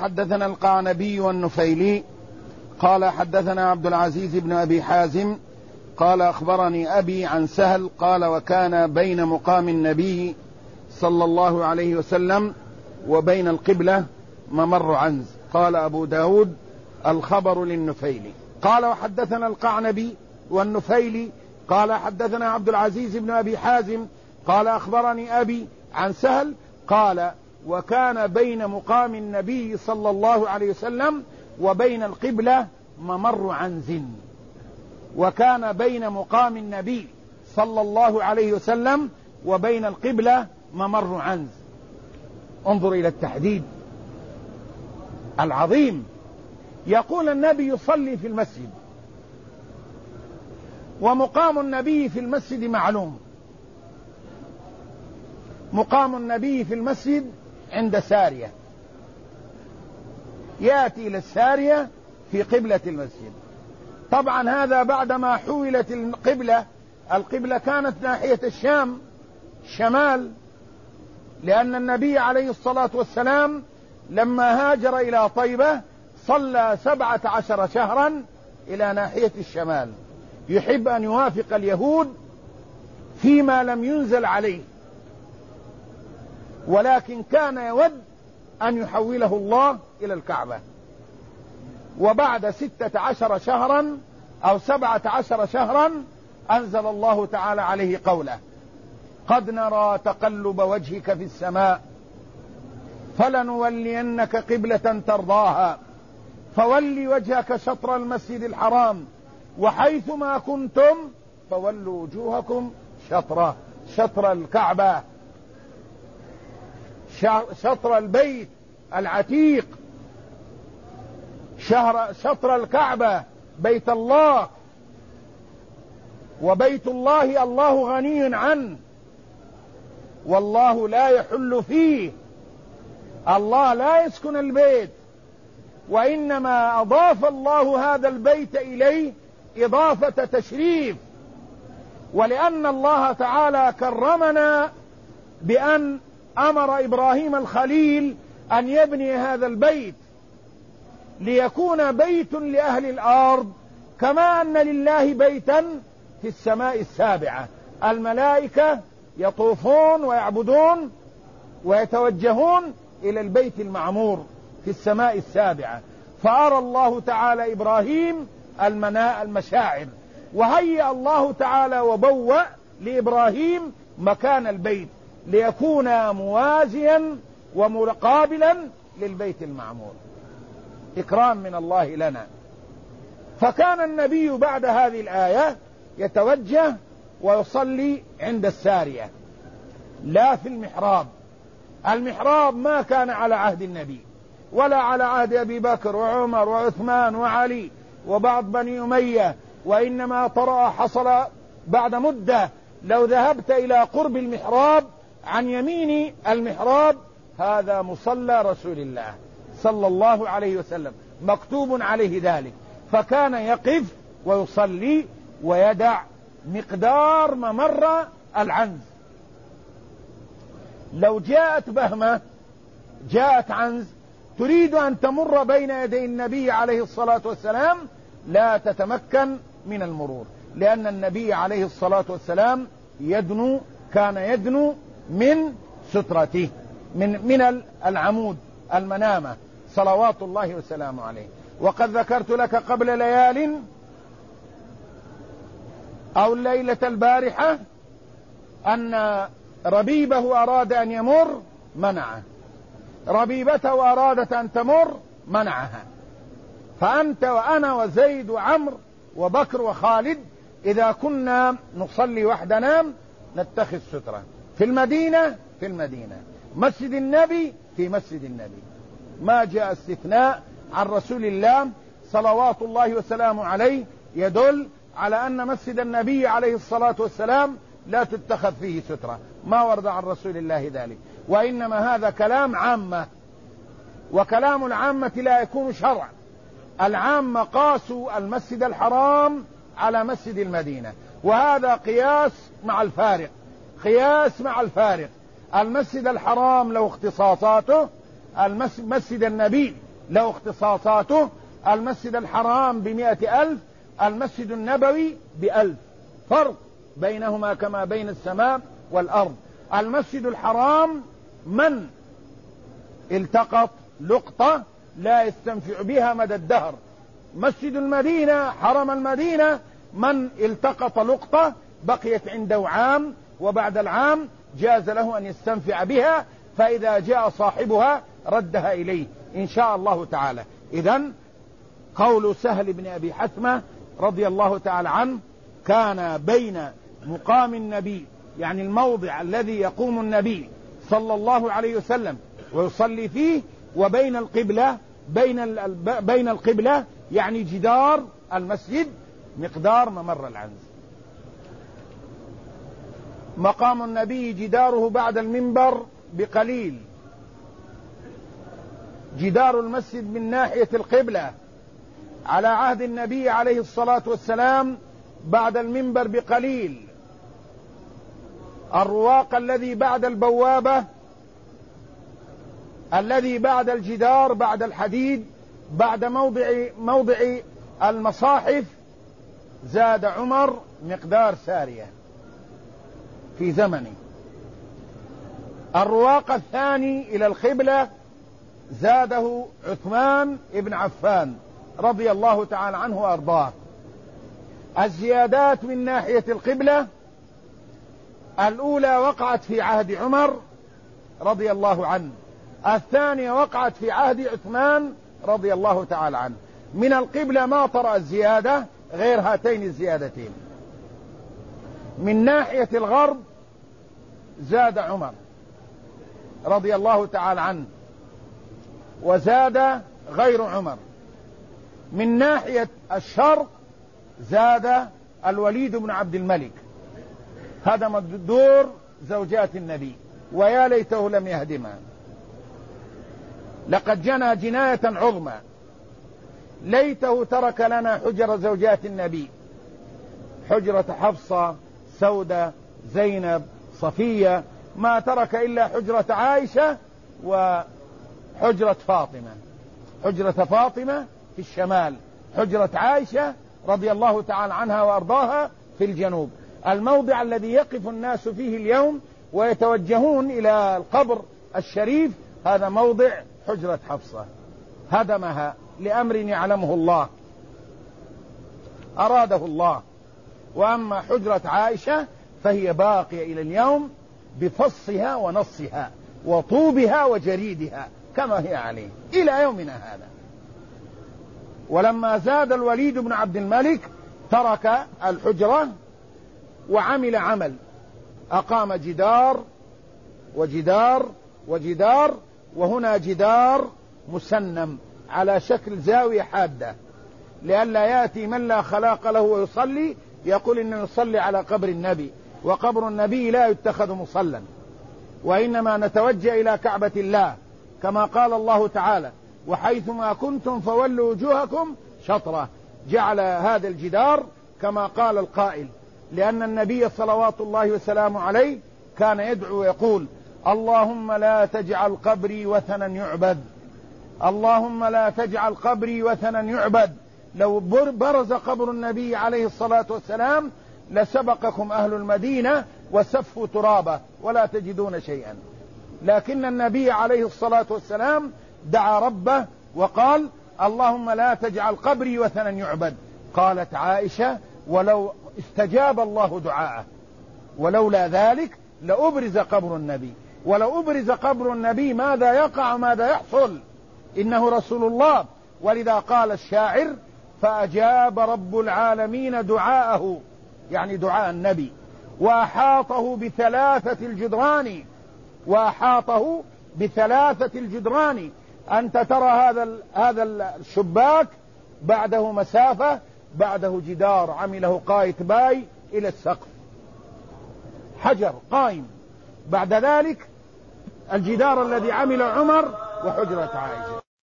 حدثنا القعنبي والنفيلي قال حدثنا عبد العزيز بن أبي حازم قال أخبرني أبي عن سهل قال وكان بين مقام النبي صلى الله عليه وسلم وبين القبلة ممر عنز. قال أبو داود الخبر للنفيلي. قال وحدثنا القعنبي والنفيلي قال حدثنا عبد العزيز بن أبي حازم قال أخبرني أبي عن سهل قال وكان بين مقام النبي صلى الله عليه وسلم وبين القبلة ممر عنز. وكان بين مقام النبي صلى الله عليه وسلم وبين القبلة ممر عنز. انظر إلى التحديد العظيم. يقول النبي يصلي في المسجد، ومقام النبي في المسجد معلوم. مقام النبي في المسجد عند سارية، يأتي إلى السارية في قبلة المسجد. طبعا هذا بعدما حولت القبلة كانت ناحية الشام شمال، لأن النبي عليه الصلاة والسلام لما هاجر إلى طيبة صلى 17 شهرا إلى ناحية الشمال، يحب أن يوافق اليهود فيما لم ينزل عليه، ولكن كان يود أن يحوله الله إلى الكعبة. وبعد 16 شهرا أو 17 شهرا أنزل الله تعالى عليه قوله قد نرى تقلب وجهك في السماء فلنولينك قبلة ترضاها فولي وجهك شطر المسجد الحرام وحيثما كنتم فولوا وجوهكم شطره، شطر الكعبة، شطر البيت العتيق، شطر الكعبة، بيت الله. وبيت الله الله غني عنه، والله لا يحل فيه، الله لا يسكن البيت، وإنما أضاف الله هذا البيت إليه إضافة تشريف. ولأن الله تعالى كرمنا بأن أمر إبراهيم الخليل أن يبني هذا البيت ليكون بيت لأهل الأرض، كما أن لله بيتا في السماء السابعة. الملائكة يطوفون ويعبدون ويتوجهون إلى البيت المعمور في السماء السابعة، فأرى الله تعالى إبراهيم المشاعر، وهيأ الله تعالى وبوأ لإبراهيم مكان البيت ليكون موازيا ومقابلا للبيت المعمور، إكرام من الله لنا. فكان النبي بعد هذه الآية يتوجه ويصلي عند السارية لا في المحراب. المحراب ما كان على عهد النبي ولا على عهد أبي بكر وعمر وعثمان وعلي وبعض بني أمية، وإنما حصل بعد مدة. لو ذهبت إلى قرب المحراب عن يمين المحراب هذا مصلى رسول الله صلى الله عليه وسلم، مكتوب عليه ذلك. فكان يقف ويصلي ويدع مقدار ممر العنز. لو جاءت بهمة، جاءت عنز تريد أن تمر بين يدي النبي عليه الصلاة والسلام لا تتمكن من المرور، لأن النبي عليه الصلاة والسلام كان يدنو من سترته، من العمود المنامة صلوات الله وسلامه عليه. وقد ذكرت لك قبل ليال أو الليلة البارحة أن ربيبه أراد أن يمر منعه، ربيبته أرادت أن تمر منعها. فأنت وأنا وزيد وعمر وبكر وخالد إذا كنا نصلي وحدنا نتخذ سترة في المدينة، في المدينة، مسجد النبي في مسجد النبي. ما جاء استثناء عن رسول الله صلوات الله وسلامه عليه يدل على أن مسجد النبي عليه الصلاة والسلام لا تتخذ فيه سترة، ما ورد عن رسول الله ذلك. وإنما هذا كلام عامة، وكلام العامة لا يكون شرعا. العامة قاسوا المسجد الحرام على مسجد المدينة، وهذا قياس مع الفارق، قياس مع الفارق. المسجد الحرام له اختصاصاته، مسجد النبي له اختصاصاته. المسجد الحرام ب100,000، المسجد النبوي ب1000، فرق بينهما كما بين السماء والأرض. المسجد الحرام من التقط لقطة لا يستنفع بها مدى الدهر. مسجد المدينة حرم المدينة من التقط لقطة بقيت عنده عام، وبعد العام جاز له أن يستنفع بها، فإذا جاء صاحبها ردها إليه إن شاء الله تعالى. إذن قول سهل بن أبي حثمة رضي الله تعالى عنه: كان بين مقام النبي، يعني الموضع الذي يقوم النبي صلى الله عليه وسلم ويصلي فيه، وبين القبلة، بين القبلة يعني جدار المسجد مقدار ممر العنز. مقام النبي جداره بعد المنبر بقليل. جدار المسجد من ناحية القبلة على عهد النبي عليه الصلاة والسلام بعد المنبر بقليل. الرواق الذي بعد البوابة، الذي بعد الجدار، بعد الحديد، بعد موضع المصاحف، زاد عمر مقدار سارية في زمنه. الرواق الثاني إلى القبلة زاده عثمان بن عفان رضي الله تعالى عنه وأرضاه. الزيادات من ناحية القبلة الأولى وقعت في عهد عمر رضي الله عنه، الثانية وقعت في عهد عثمان رضي الله تعالى عنه. من القبلة ما طرأ الزيادة غير هاتين الزيادتين. من ناحية الغرب زاد عمر رضي الله تعالى عنه، وزاد غير عمر. من ناحية الشرق زاد الوليد بن عبد الملك، هدم دور زوجات النبي، ويا ليته لم يهدمها، لقد جنى جناية عظمى. ليته ترك لنا حجر زوجات النبي، حجرة حفصة، سودة، زينب، صفية، ما ترك إلا حجرة عائشة وحجرة فاطمة. حجرة فاطمة في الشمال، حجرة عائشة رضي الله تعالى عنها وأرضاها في الجنوب. الموضع الذي يقف الناس فيه اليوم ويتوجهون إلى القبر الشريف هذا موضع حجرة حفصة، هدمها لأمر يعلمه الله، أراده الله. وأما حجرة عائشة فهي باقية إلى اليوم بفصها ونصها وطوبها وجريدها كما هي عليه إلى يومنا هذا. ولما زاد الوليد بن عبد الملك ترك الحجرة وعمل عمل، أقام جدار وجدار وجدار، وهنا جدار مسنم على شكل زاوية حادة، لئلا يأتي من لا خلاق له ويصلي يقول إنه يصلي على قبر النبي، وقبر النبي لا يتخذ مصلا، وإنما نتوجه إلى كعبة الله كما قال الله تعالى: وحيثما كنتم فولوا وجوهكم شطرة. جعل هذا الجدار كما قال القائل، لأن النبي صلوات الله وسلامه عليه كان يدعو ويقول: اللهم لا تجعل قبري وثنا يعبد، اللهم لا تجعل قبري وثنا يعبد. لو برز قبر النبي عليه الصلاة والسلام لسبقكم أهل المدينة وسفوا ترابه ولا تجدون شيئا، لكن النبي عليه الصلاة والسلام دعا ربه وقال: اللهم لا تجعل قبري وثنا يعبد. قالت عائشة: ولو استجاب الله دعاءه، ولولا ذلك لأبرز قبر النبي. ولو أبرز قبر النبي ماذا يقع ماذا يحصل؟ إنه رسول الله. ولذا قال الشاعر: فأجاب رب العالمين دعاءه، يعني دعاء النبي، وأحاطه بثلاثة الجدران، وأحاطه بثلاثة الجدران. أنت ترى هذا الشباك بعده مسافة، بعده جدار عمله قايتباي إلى السقف، حجر قائم، بعد ذلك الجدار الذي عمل عمر وحجرة عائشة.